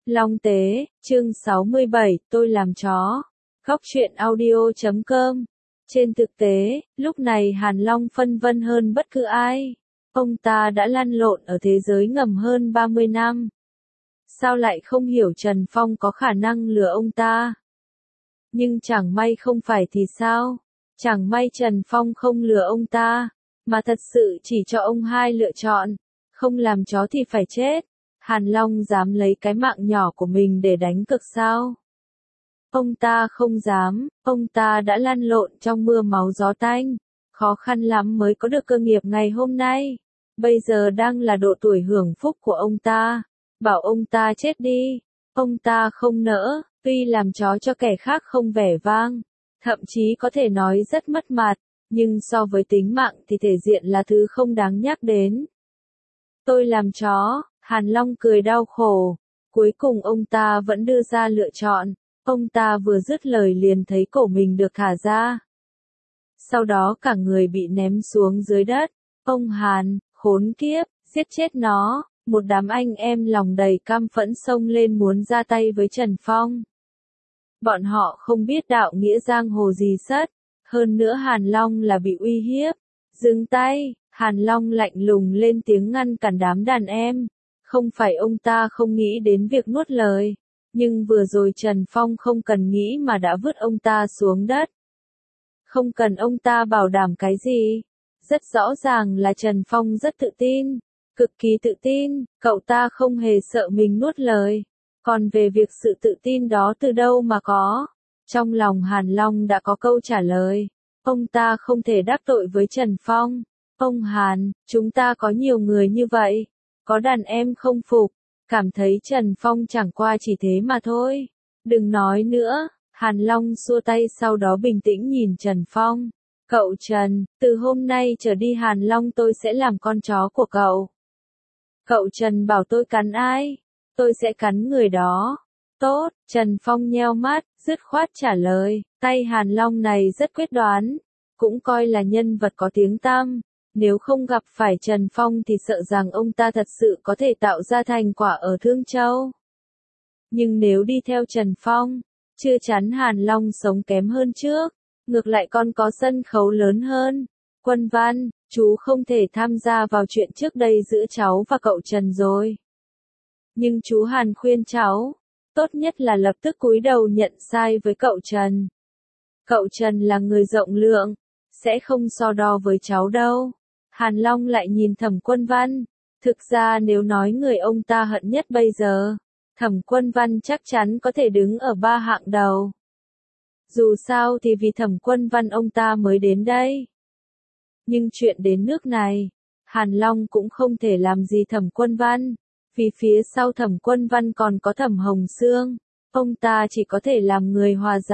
Long Tế, chương 67, tôi làm chó. Góc truyện audio.com. Trên thực tế, lúc này Hàn Long phân vân hơn bất cứ ai. Ông ta đã lăn lộn ở thế giới ngầm hơn 30 năm. Sao lại không hiểu Trần Phong có khả năng lừa ông ta? Nhưng chẳng may không phải thì sao? Chẳng may Trần Phong không lừa ông ta, mà thật sự chỉ cho ông hai lựa chọn. Không làm chó thì phải chết. Hàn Long dám lấy cái mạng nhỏ của mình để đánh cược sao? Ông ta không dám, ông ta đã lăn lộn trong mưa máu gió tanh, khó khăn lắm mới có được cơ nghiệp ngày hôm nay. Bây giờ đang là độ tuổi hưởng phúc của ông ta, bảo ông ta chết đi, ông ta không nỡ, tuy làm chó cho kẻ khác không vẻ vang, thậm chí có thể nói rất mất mặt, nhưng so với tính mạng thì thể diện là thứ không đáng nhắc đến. Tôi làm chó. Hàn Long cười đau khổ, cuối cùng ông ta vẫn đưa ra lựa chọn, ông ta vừa dứt lời liền thấy cổ mình được thả ra. Sau đó cả người bị ném xuống dưới đất, ông Hàn, khốn kiếp, giết chết nó, một đám anh em lòng đầy căm phẫn xông lên muốn ra tay với Trần Phong. Bọn họ không biết đạo nghĩa giang hồ gì sất, hơn nữa Hàn Long là bị uy hiếp. Dừng tay, Hàn Long lạnh lùng lên tiếng ngăn cản đám đàn em. Không phải ông ta không nghĩ đến việc nuốt lời, nhưng vừa rồi Trần Phong không cần nghĩ mà đã vứt ông ta xuống đất. Không cần ông ta bảo đảm cái gì. Rất rõ ràng là Trần Phong rất tự tin, cực kỳ tự tin, cậu ta không hề sợ mình nuốt lời. Còn về việc sự tự tin đó từ đâu mà có, trong lòng Hàn Long đã có câu trả lời. Ông ta không thể đắc tội với Trần Phong. Ông Hàn, chúng ta có nhiều người như vậy. Có đàn em không phục, cảm thấy Trần Phong chẳng qua chỉ thế mà thôi. Đừng nói nữa, Hàn Long xua tay sau đó bình tĩnh nhìn Trần Phong. Cậu Trần, từ hôm nay trở đi Hàn Long tôi sẽ làm con chó của cậu. Cậu Trần bảo tôi cắn ai? Tôi sẽ cắn người đó. Tốt, Trần Phong nheo mắt, dứt khoát trả lời. Tay Hàn Long này rất quyết đoán, cũng coi là nhân vật có tiếng tăm. Nếu không gặp phải Trần Phong thì sợ rằng ông ta thật sự có thể tạo ra thành quả ở Thương Châu. Nhưng nếu đi theo Trần Phong, chưa chắn Hàn Long sống kém hơn trước, ngược lại còn có sân khấu lớn hơn. Quân Văn, chú không thể tham gia vào chuyện trước đây giữa cháu và cậu Trần rồi. Nhưng chú Hàn khuyên cháu, tốt nhất là lập tức cúi đầu nhận sai với cậu Trần. Cậu Trần là người rộng lượng, sẽ không so đo với cháu đâu. Hàn Long lại nhìn Thẩm Quân Văn. Thực ra nếu nói người ông ta hận nhất bây giờ, Thẩm Quân Văn chắc chắn có thể đứng ở ba hạng đầu. Dù sao thì vì Thẩm Quân Văn ông ta mới đến đây. Nhưng chuyện đến nước này, Hàn Long cũng không thể làm gì Thẩm Quân Văn, vì phía sau Thẩm Quân Văn còn có Thẩm Hồng Sương. Ông ta chỉ có thể làm người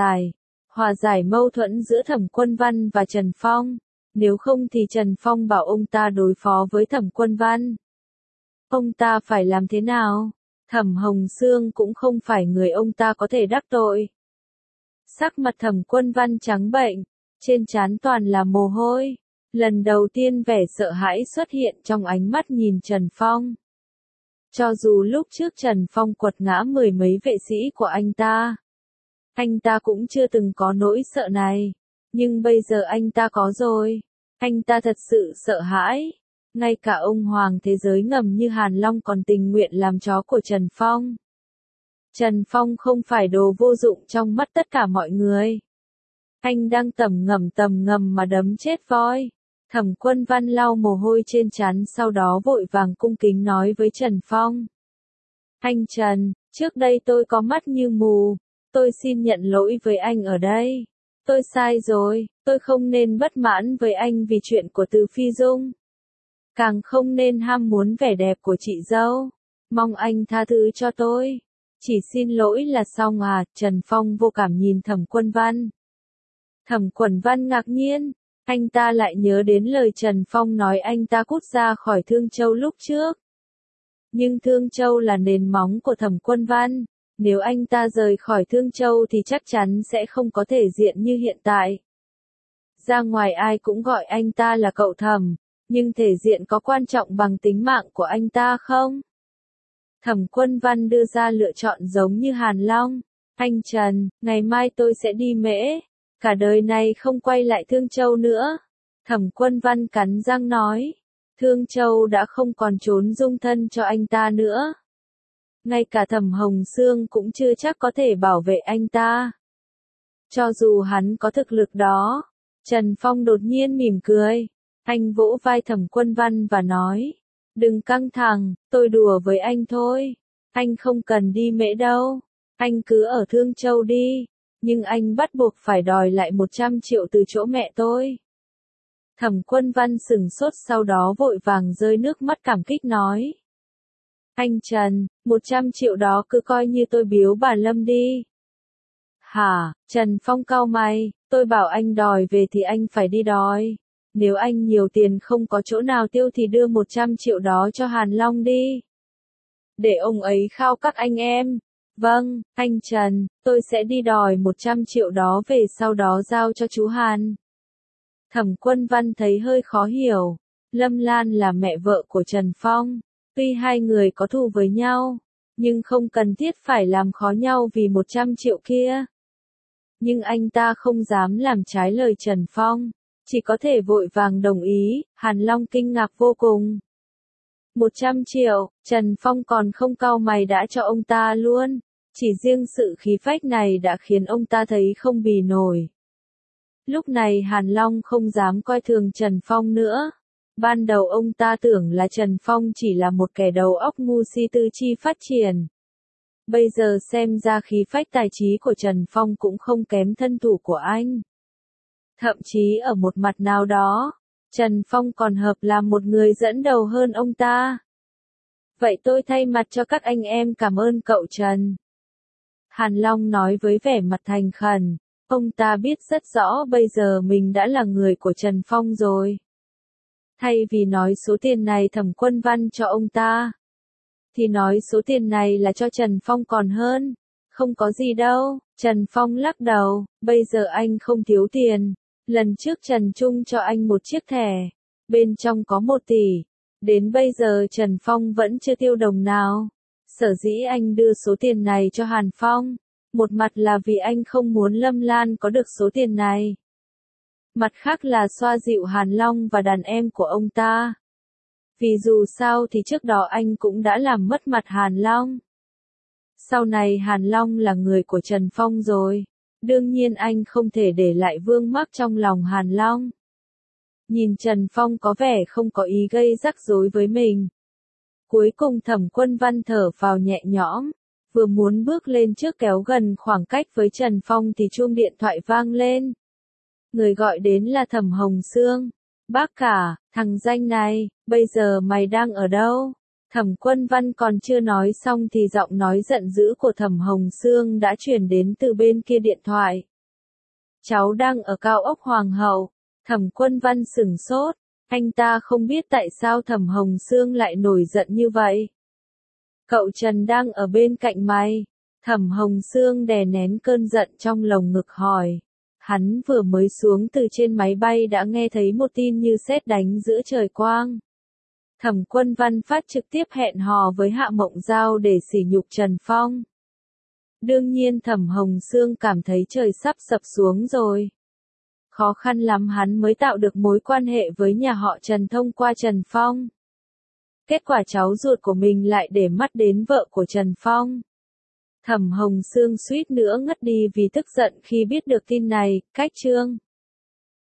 hòa giải mâu thuẫn giữa Thẩm Quân Văn và Trần Phong. Nếu không thì Trần Phong bảo ông ta đối phó với Thẩm Quân Văn. Ông ta phải làm thế nào? Thẩm Hồng Sương cũng không phải người ông ta có thể đắc tội. Sắc mặt Thẩm Quân Văn trắng bệnh, trên trán toàn là mồ hôi. Lần đầu tiên vẻ sợ hãi xuất hiện trong ánh mắt nhìn Trần Phong. Cho dù lúc trước Trần Phong quật ngã mười mấy vệ sĩ của anh ta cũng chưa từng có nỗi sợ này. Nhưng bây giờ anh ta có rồi. Anh ta thật sự sợ hãi. Ngay cả ông hoàng thế giới ngầm như Hàn Long còn tình nguyện làm chó của Trần Phong. Trần Phong không phải đồ vô dụng trong mắt tất cả mọi người. Anh đang tầm ngầm mà đấm chết voi. Thẩm Quân Văn lau mồ hôi trên trán sau đó vội vàng cung kính nói với Trần Phong. Anh Trần, trước đây tôi có mắt như mù. Tôi xin nhận lỗi với anh ở đây. Tôi sai rồi, tôi không nên bất mãn với anh vì chuyện của Từ Phi Dung. Càng không nên ham muốn vẻ đẹp của chị dâu. Mong anh tha thứ cho tôi. Chỉ xin lỗi là xong à? Trần Phong vô cảm nhìn Thẩm Quân Văn. Thẩm Quân Văn ngạc nhiên, anh ta lại nhớ đến lời Trần Phong nói anh ta cút ra khỏi Thương Châu lúc trước. Nhưng Thương Châu là nền móng của Thẩm Quân Văn. Nếu anh ta rời khỏi Thương Châu thì chắc chắn sẽ không có thể diện như hiện tại. Ra ngoài ai cũng gọi anh ta là cậu Thẩm, nhưng thể diện có quan trọng bằng tính mạng của anh ta không? Thẩm Quân Văn đưa ra lựa chọn giống như Hàn Long. Anh Trần, ngày mai tôi sẽ đi Mễ. Cả đời này không quay lại Thương Châu nữa. Thẩm Quân Văn cắn răng nói. Thương Châu đã không còn trốn dung thân cho anh ta nữa. Ngay cả Thẩm Hồng Sương cũng chưa chắc có thể bảo vệ anh ta. Cho dù hắn có thực lực đó. Trần Phong đột nhiên mỉm cười. Anh vỗ vai Thẩm Quân Văn và nói. Đừng căng thẳng, tôi đùa với anh thôi. Anh không cần đi Mễ đâu. Anh cứ ở Thương Châu đi. Nhưng anh bắt buộc phải đòi lại 100 triệu từ chỗ mẹ tôi. Thẩm Quân Văn sửng sốt sau đó vội vàng rơi nước mắt cảm kích nói. Anh Trần, 100 triệu đó cứ coi như tôi biếu bà Lâm đi. Hả, Trần Phong cau mày, tôi bảo anh đòi về thì anh phải đi đòi. Nếu anh nhiều tiền không có chỗ nào tiêu thì đưa 100 triệu đó cho Hàn Long đi. Để ông ấy khao các anh em. Vâng, anh Trần, tôi sẽ đi đòi 100 triệu đó về sau đó giao cho chú Hàn. Thẩm Quân Văn thấy hơi khó hiểu. Lâm Lan là mẹ vợ của Trần Phong. Tuy hai người có thù với nhau, nhưng không cần thiết phải làm khó nhau vì 100 triệu kia. Nhưng anh ta không dám làm trái lời Trần Phong. Chỉ có thể vội vàng đồng ý. Hàn Long kinh ngạc vô cùng. 100 triệu, Trần Phong còn không cau mày đã cho ông ta luôn. Chỉ riêng sự khí phách này đã khiến ông ta thấy không bì nổi. Lúc này Hàn Long không dám coi thường Trần Phong nữa. Ban đầu ông ta tưởng là Trần Phong chỉ là một kẻ đầu óc ngu si tư chi phát triển. Bây giờ xem ra khí phách tài trí của Trần Phong cũng không kém thân thủ của anh. Thậm chí ở một mặt nào đó, Trần Phong còn hợp làm một người dẫn đầu hơn ông ta. Vậy tôi thay mặt cho các anh em cảm ơn cậu Trần. Hàn Long nói với vẻ mặt thành khẩn. Ông ta biết rất rõ bây giờ mình đã là người của Trần Phong rồi. Thay vì nói số tiền này Thẩm Quân Văn cho ông ta, thì nói số tiền này là cho Trần Phong còn hơn. Không có gì đâu, Trần Phong lắc đầu, bây giờ anh không thiếu tiền. Lần trước Trần Trung cho anh một chiếc thẻ, bên trong có 1 tỷ. Đến bây giờ Trần Phong vẫn chưa tiêu đồng nào. Sở dĩ anh đưa số tiền này cho Hàn Phong. Một mặt là vì anh không muốn Lâm Lan có được số tiền này. Mặt khác là xoa dịu Hàn Long và đàn em của ông ta. Vì dù sao thì trước đó anh cũng đã làm mất mặt Hàn Long. Sau này Hàn Long là người của Trần Phong rồi. Đương nhiên anh không thể để lại vương mắc trong lòng Hàn Long. Nhìn Trần Phong có vẻ không có ý gây rắc rối với mình. Cuối cùng Thẩm Quân Văn thở phào nhẹ nhõm. Vừa muốn bước lên trước kéo gần khoảng cách với Trần Phong thì chuông điện thoại vang lên. Người gọi đến là Thẩm Hồng Sương. Bác cả, thằng danh này, bây giờ mày đang ở đâu? Thẩm Quân Văn còn chưa nói xong thì giọng nói giận dữ của Thẩm Hồng Sương đã truyền đến từ bên kia điện thoại. Cháu đang ở cao ốc Hoàng hậu. Thẩm Quân Văn sửng sốt. Anh ta không biết tại sao Thẩm Hồng Sương lại nổi giận như vậy. Cậu Trần đang ở bên cạnh mày. Thẩm Hồng Sương đè nén cơn giận trong lồng ngực hỏi. Hắn vừa mới xuống từ trên máy bay đã nghe thấy một tin như sét đánh giữa trời quang. Thẩm Quân Văn phát trực tiếp hẹn hò với Hạ Mộng Giao để sỉ nhục Trần Phong. Đương nhiên Thẩm Hồng Sương cảm thấy trời sắp sập xuống rồi. Khó khăn lắm hắn mới tạo được mối quan hệ với nhà họ Trần thông qua Trần Phong. Kết quả cháu ruột của mình lại để mắt đến vợ của Trần Phong. Thẩm Hồng Sương suýt nữa ngất đi vì tức giận khi biết được tin này. Cách chương